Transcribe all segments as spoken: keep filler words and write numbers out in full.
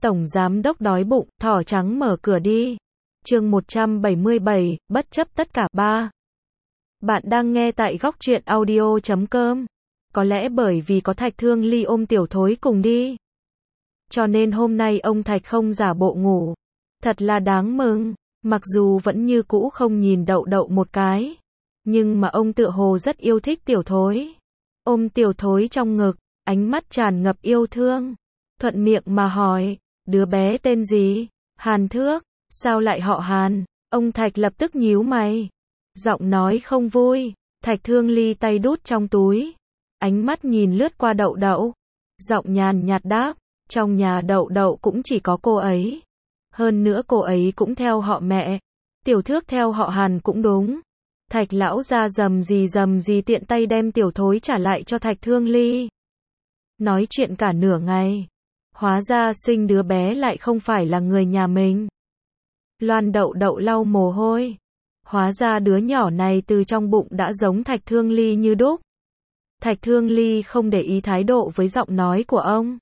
Tổng giám đốc đói bụng, thỏ trắng mở cửa đi. Chương một trăm bảy mươi bảy, bất chấp tất cả ba. Bạn đang nghe tại góc truyện audio chấm com. Có lẽ bởi vì có Thạch Thương Ly ôm tiểu thối cùng đi, cho nên hôm nay ông Thạch không giả bộ ngủ. Thật là đáng mừng. Mặc dù vẫn như cũ không nhìn Đậu Đậu một cái, nhưng mà ông tựa hồ rất yêu thích tiểu thối. Ôm tiểu thối trong ngực, ánh mắt tràn ngập yêu thương. Thuận miệng mà hỏi, đứa bé tên gì? Hàn Thước. Sao lại họ Hàn? Ông Thạch lập tức nhíu mày. Giọng nói không vui. Thạch Thương Ly tay đút trong túi, ánh mắt nhìn lướt qua Đậu Đậu. Giọng nhàn nhạt đáp, trong nhà Đậu Đậu cũng chỉ có cô ấy. Hơn nữa cô ấy cũng theo họ mẹ. Tiểu Thước theo họ Hàn cũng đúng. Thạch lão ra rầm gì rầm gì tiện tay đem tiểu thối trả lại cho Thạch Thương Ly. Nói chuyện cả nửa ngày, hóa ra sinh đứa bé lại không phải là người nhà mình. Loan Đậu Đậu lau mồ hôi. Hóa ra đứa nhỏ này từ trong bụng đã giống Thạch Thương Ly như đúc. Thạch Thương Ly không để ý thái độ với giọng nói của ông.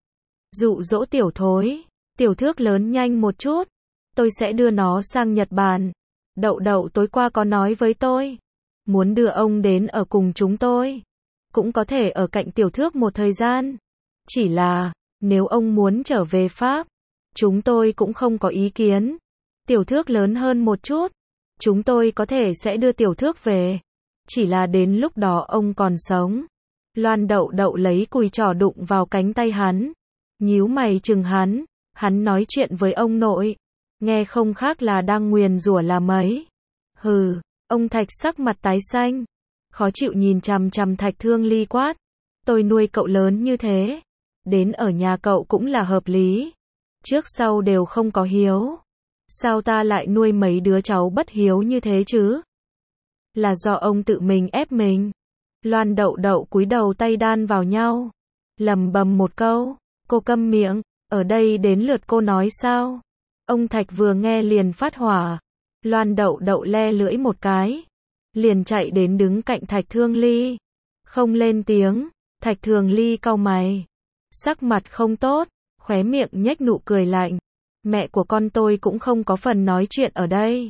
Dụ dỗ tiểu thối, tiểu Thước lớn nhanh một chút, tôi sẽ đưa nó sang Nhật Bản. Đậu Đậu tối qua có nói với tôi, muốn đưa ông đến ở cùng chúng tôi, cũng có thể ở cạnh tiểu Thước một thời gian. Chỉ là, nếu ông muốn trở về Pháp, chúng tôi cũng không có ý kiến. Tiểu Thước lớn hơn một chút, chúng tôi có thể sẽ đưa tiểu Thước về. Chỉ là đến lúc đó ông còn sống. Loan Đậu Đậu lấy cùi trỏ đụng vào cánh tay hắn, nhíu mày chừng hắn. Hắn nói chuyện với ông nội, nghe không khác là đang nguyền rủa là mấy. Hừ, ông Thạch sắc mặt tái xanh, khó chịu nhìn chằm chằm Thạch Thương Ly quát. Tôi nuôi cậu lớn như thế, đến ở nhà cậu cũng là hợp lý. Trước sau đều không có hiếu. Sao ta lại nuôi mấy đứa cháu bất hiếu như thế chứ? Là do ông tự mình ép mình. Loan Đậu Đậu cúi đầu tay đan vào nhau, lầm bầm một câu. Cô câm miệng, ở đây đến lượt cô nói sao? Ông Thạch vừa nghe liền phát hỏa. Loan Đậu Đậu le lưỡi một cái, liền chạy đến đứng cạnh Thạch Thương Ly. Không lên tiếng. Thạch Thương Ly cau mày, sắc mặt không tốt, khóe miệng nhếch nụ cười lạnh. Mẹ của con tôi cũng không có phần nói chuyện ở đây.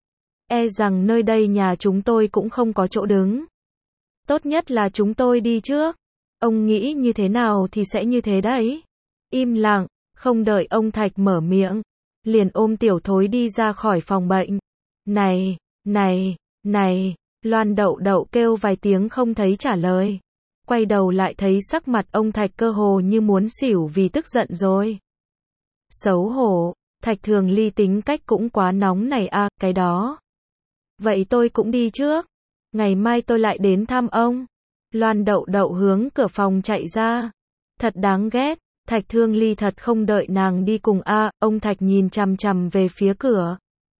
E rằng nơi đây nhà chúng tôi cũng không có chỗ đứng. Tốt nhất là chúng tôi đi trước. Ông nghĩ như thế nào thì sẽ như thế đấy. Im lặng, không đợi ông Thạch mở miệng, liền ôm tiểu thối đi ra khỏi phòng bệnh. Này, này, này, Loan Đậu Đậu kêu vài tiếng không thấy trả lời. Quay đầu lại thấy sắc mặt ông Thạch cơ hồ như muốn xỉu vì tức giận rồi. Xấu hổ, Thạch Thường Ly tính cách cũng quá nóng này à, cái đó. Vậy tôi cũng đi trước. Ngày mai tôi lại đến thăm ông. Loan Đậu Đậu hướng cửa phòng chạy ra. Thật đáng ghét. Thạch Thương Ly thật không đợi nàng đi cùng a. À, ông Thạch nhìn chằm chằm về phía cửa.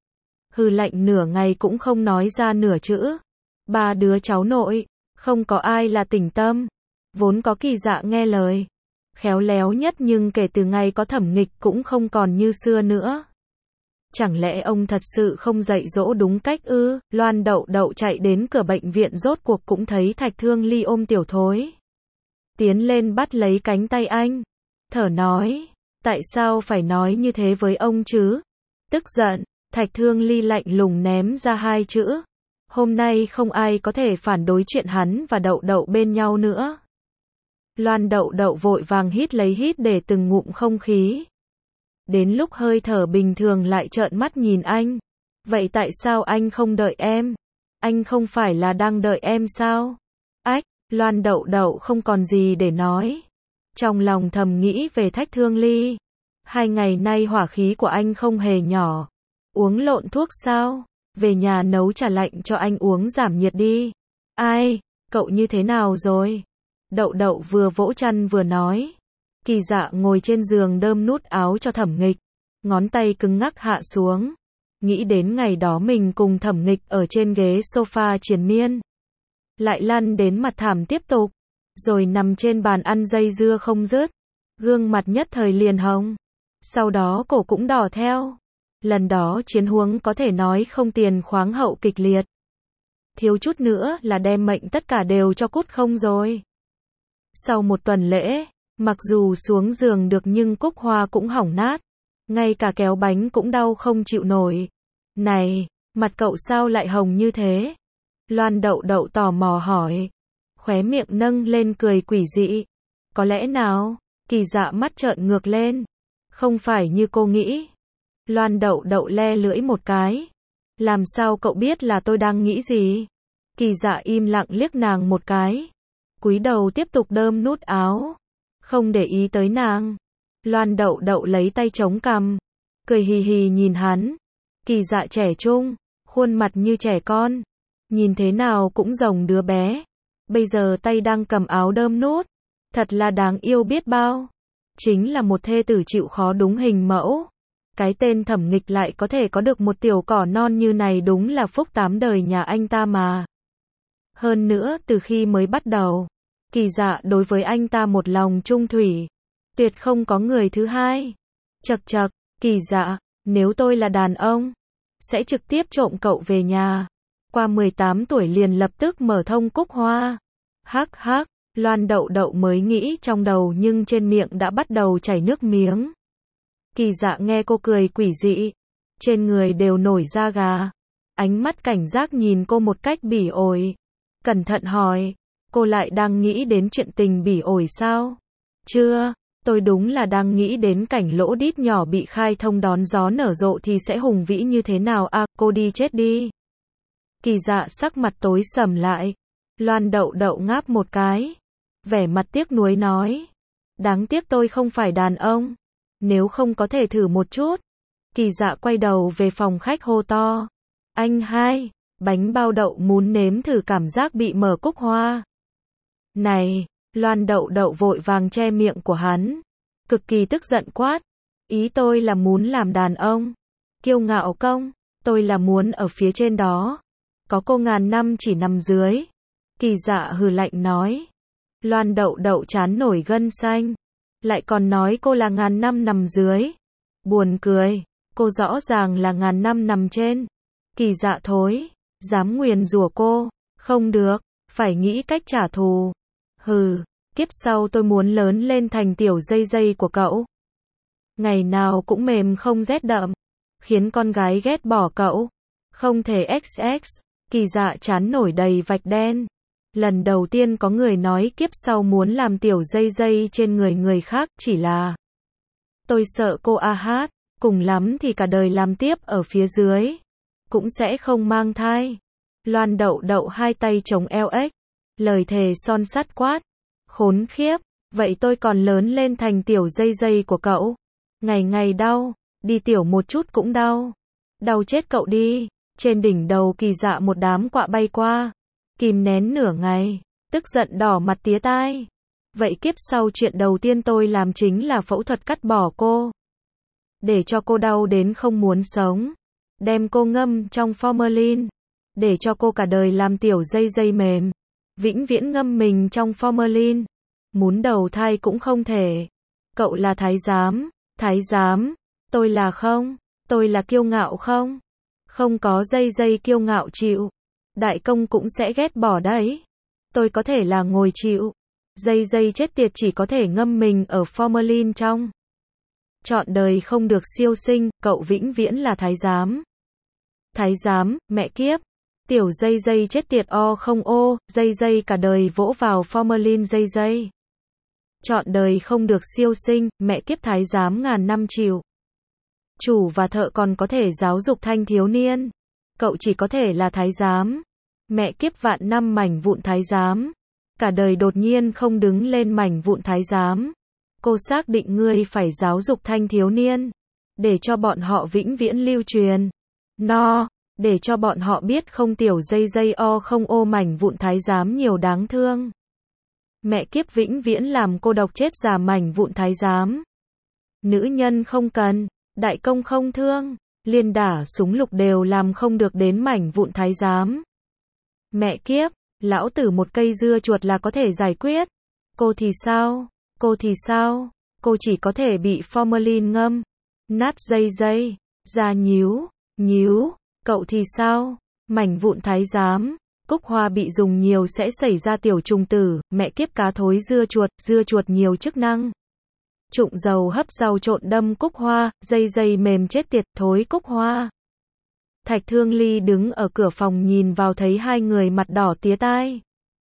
Hừ lạnh nửa ngày cũng không nói ra nửa chữ. Ba đứa cháu nội, không có ai là tỉnh tâm. Vốn có Kỳ Dạ nghe lời, khéo léo nhất, nhưng kể từ ngày có Thẩm Nghịch cũng không còn như xưa nữa. Chẳng lẽ ông thật sự không dạy dỗ đúng cách ư? Loan Đậu Đậu chạy đến cửa bệnh viện rốt cuộc cũng thấy Thạch Thương Ly ôm tiểu thối. Tiến lên bắt lấy cánh tay anh, thở nói, tại sao phải nói như thế với ông chứ? Tức giận, Thạch Thương Ly lạnh lùng ném ra hai chữ. Hôm nay không ai có thể phản đối chuyện hắn và Đậu Đậu bên nhau nữa. Loan Đậu Đậu vội vàng hít lấy hít để từng ngụm không khí. Đến lúc hơi thở bình thường lại trợn mắt nhìn anh. Vậy tại sao anh không đợi em? Anh không phải là đang đợi em sao? Ách, Loan Đậu Đậu không còn gì để nói. Trong lòng thầm nghĩ về Thạch Thương Ly. Hai ngày nay hỏa khí của anh không hề nhỏ. Uống lộn thuốc sao? Về nhà nấu trà lạnh cho anh uống giảm nhiệt đi. Ai, cậu như thế nào rồi? Đậu Đậu vừa vỗ chăn vừa nói. Kỳ Dạ ngồi trên giường đơm nút áo cho Thẩm Nghịch, ngón tay cứng ngắc hạ xuống. Nghĩ đến ngày đó mình cùng Thẩm Nghịch ở trên ghế sofa triền miên, lại lăn đến mặt thảm tiếp tục, rồi nằm trên bàn ăn dây dưa không dứt. Gương mặt nhất thời liền hồng, sau đó cổ cũng đỏ theo. Lần đó chiến huống có thể nói không tiền khoáng hậu kịch liệt. Thiếu chút nữa là đem mệnh tất cả đều cho cút không rồi. Sau một tuần lễ, Mặc dù xuống giường được nhưng cúc hoa cũng hỏng nát. Ngay cả kéo bánh cũng đau không chịu nổi. Này, mặt cậu sao lại hồng như thế? Loan Đậu Đậu tò mò hỏi. Khóe miệng nâng lên cười quỷ dị. Có lẽ nào? Kỳ Dạ mắt trợn ngược lên. Không phải như cô nghĩ. Loan Đậu Đậu le lưỡi một cái. Làm sao cậu biết là tôi đang nghĩ gì? Kỳ Dạ im lặng liếc nàng một cái. Cúi đầu tiếp tục đơm nút áo. Không để ý tới nàng. Loan Đậu Đậu lấy tay chống cằm. Cười hì hì nhìn hắn. Kỳ Dạ trẻ trung. Khuôn mặt như trẻ con. Nhìn thế nào cũng giống đứa bé. Bây giờ tay đang cầm áo đơm nút. Thật là đáng yêu biết bao. Chính là một thê tử chịu khó đúng hình mẫu. Cái tên Thẩm Nghịch lại có thể có được một tiểu cỏ non như này đúng là phúc tám đời nhà anh ta mà. Hơn nữa từ khi mới bắt đầu, Kỳ Dạ đối với anh ta một lòng trung thủy. Tuyệt không có người thứ hai. Chậc chậc, Kỳ Dạ, nếu tôi là đàn ông, sẽ trực tiếp trộm cậu về nhà. Qua mười tám tuổi liền lập tức mở thông cúc hoa. Hắc hắc, Loan Đậu Đậu mới nghĩ trong đầu nhưng trên miệng đã bắt đầu chảy nước miếng. Kỳ Dạ nghe cô cười quỷ dị, trên người đều nổi da gà. Ánh mắt cảnh giác nhìn cô một cách bỉ ổi. Cẩn thận hỏi, cô lại đang nghĩ đến chuyện tình bỉ ổi sao? Chưa, tôi đúng là đang nghĩ đến cảnh lỗ đít nhỏ bị khai thông đón gió nở rộ thì sẽ hùng vĩ như thế nào à, cô đi chết đi. Kỳ Dạ sắc mặt tối sầm lại. Loan Đậu Đậu ngáp một cái. Vẻ mặt tiếc nuối nói. Đáng tiếc tôi không phải đàn ông. Nếu không có thể thử một chút. Kỳ Dạ quay đầu về phòng khách hô to. Anh hai, bánh bao đậu muốn nếm thử cảm giác bị mở cúc hoa. Này, Loan Đậu Đậu vội vàng che miệng của hắn. Cực kỳ tức giận quát. Ý tôi là muốn làm đàn ông. Kiêu ngạo công, tôi là muốn ở phía trên đó. Có cô ngàn năm chỉ nằm dưới. Kỳ Dạ hừ lạnh nói. Loan Đậu Đậu chán nổi gân xanh. Lại còn nói cô là ngàn năm nằm dưới. Buồn cười, cô rõ ràng là ngàn năm nằm trên. Kỳ Dạ thối, dám nguyền rủa cô, không được, phải nghĩ cách trả thù. Hừ, kiếp sau tôi muốn lớn lên thành tiểu dây dây của cậu. Ngày nào cũng mềm không rét đậm, khiến con gái ghét bỏ cậu. Không thể ích ích, Kỳ Dạ chán nổi đầy vạch đen. Lần đầu tiên có người nói kiếp sau muốn làm tiểu dây dây trên người người khác, chỉ là tôi sợ cô a hát, cùng lắm thì cả đời làm tiếp ở phía dưới, cũng sẽ không mang thai. Loan Đậu Đậu hai tay chống eo ếch, lời thề son sắt quát. Khốn khiếp, vậy tôi còn lớn lên thành tiểu dây dây của cậu. Ngày ngày đau, đi tiểu một chút cũng đau. Đau chết cậu đi. Trên đỉnh đầu Kỳ Dạ một đám quạ bay qua. Kìm nén nửa ngày, tức giận đỏ mặt tía tai. Vậy kiếp sau chuyện đầu tiên tôi làm chính là phẫu thuật cắt bỏ cô. Để cho cô đau đến không muốn sống. Đem cô ngâm trong formalin. Để cho cô cả đời làm tiểu dây dây mềm. Vĩnh viễn ngâm mình trong formalin. Muốn đầu thai cũng không thể. Cậu là thái giám. Thái giám. Tôi là không. Tôi là kiêu ngạo không. Không có dây dây kiêu ngạo chịu. Đại công cũng sẽ ghét bỏ đấy. Tôi có thể là ngồi chịu. Dây dây chết tiệt chỉ có thể ngâm mình ở formalin trong. Chọn đời không được siêu sinh, cậu vĩnh viễn là thái giám. Thái giám, mẹ kiếp. Tiểu dây dây chết tiệt o không ô, dây dây cả đời vỗ vào formalin dây dây. Chọn đời không được siêu sinh, mẹ kiếp thái giám ngàn năm chịu. Chủ và thợ còn có thể giáo dục thanh thiếu niên. Cậu chỉ có thể là thái giám. Mẹ kiếp vạn năm mảnh vụn thái giám. Cả đời đột nhiên không đứng lên mảnh vụn thái giám. Cô xác định ngươi phải giáo dục thanh thiếu niên. Để cho bọn họ vĩnh viễn lưu truyền. No, để cho bọn họ biết không tiểu dây dây o không ô mảnh vụn thái giám nhiều đáng thương. Mẹ kiếp vĩnh viễn làm cô độc chết già mảnh vụn thái giám. Nữ nhân không cần, đại công không thương. Liên đả súng lục đều làm không được đến mảnh vụn thái giám. Mẹ kiếp, lão tử một cây dưa chuột là có thể giải quyết. Cô thì sao? Cô thì sao? Cô chỉ có thể bị formalin ngâm. Nát dây dây. Da nhíu. Nhíu. Cậu thì sao? Mảnh vụn thái giám. Cúc hoa bị dùng nhiều sẽ xảy ra tiểu trùng tử, mẹ kiếp cá thối dưa chuột, dưa chuột nhiều chức năng. Trụng dầu hấp rau trộn đâm cúc hoa, dây dây mềm chết tiệt, thối cúc hoa. Thạch Thương Ly đứng ở cửa phòng nhìn vào thấy hai người mặt đỏ tía tai.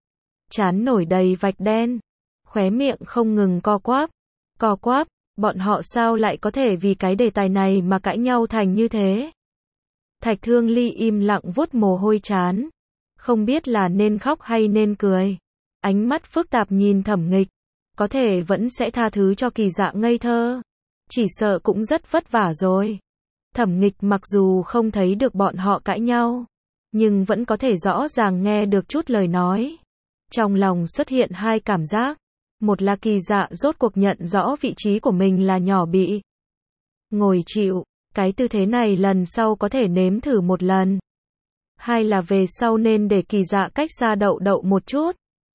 Trán nổi đầy vạch đen, khóe miệng không ngừng co quắp, co quắp, bọn họ sao lại có thể vì cái đề tài này mà cãi nhau thành như thế. Thạch Thương Ly im lặng vuốt mồ hôi trán, không biết là nên khóc hay nên cười. Ánh mắt phức tạp nhìn Thẩm Nghịch, có thể vẫn sẽ tha thứ cho Kỳ Dạ ngây thơ, chỉ sợ cũng rất vất vả rồi. Thẩm Nghịch mặc dù không thấy được bọn họ cãi nhau, nhưng vẫn có thể rõ ràng nghe được chút lời nói. Trong lòng xuất hiện hai cảm giác, một là Kỳ Dạ rốt cuộc nhận rõ vị trí của mình là nhỏ bị ngồi chịu, cái tư thế này lần sau có thể nếm thử một lần. Hai là về sau nên để Kỳ Dạ cách xa đậu đậu một chút.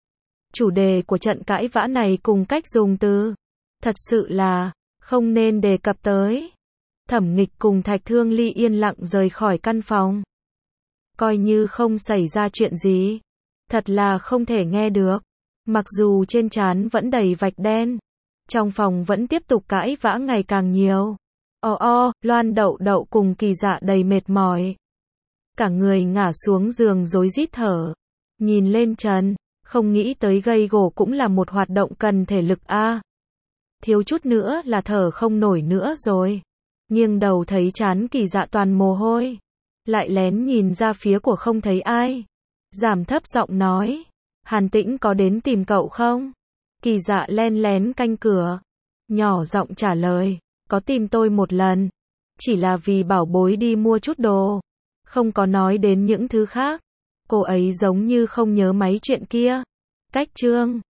Chủ đề của trận cãi vã này cùng cách dùng từ, thật sự là không nên đề cập tới. Thẩm Nghịch cùng Thạch Thương Ly yên lặng rời khỏi căn phòng, coi như không xảy ra chuyện gì. Thật là không thể nghe được. Mặc dù trên trán vẫn đầy vạch đen, trong phòng vẫn tiếp tục cãi vã ngày càng nhiều. O o, Loan đậu đậu cùng Kỳ Dạ đầy mệt mỏi, cả người ngả xuống giường rối rít thở, nhìn lên trần, không nghĩ tới gây gổ cũng là một hoạt động cần thể lực a. À. Thiếu chút nữa là thở không nổi nữa rồi. Nghiêng đầu thấy trán Kỳ Dạ toàn mồ hôi, lại lén nhìn ra phía của không thấy ai, giảm thấp giọng nói, Hàn Tĩnh có đến tìm cậu không? Kỳ Dạ len lén canh cửa, nhỏ giọng trả lời, có tìm tôi một lần, chỉ là vì bảo bối đi mua chút đồ, không có nói đến những thứ khác. Cô ấy giống như không nhớ mấy chuyện kia. Cách chương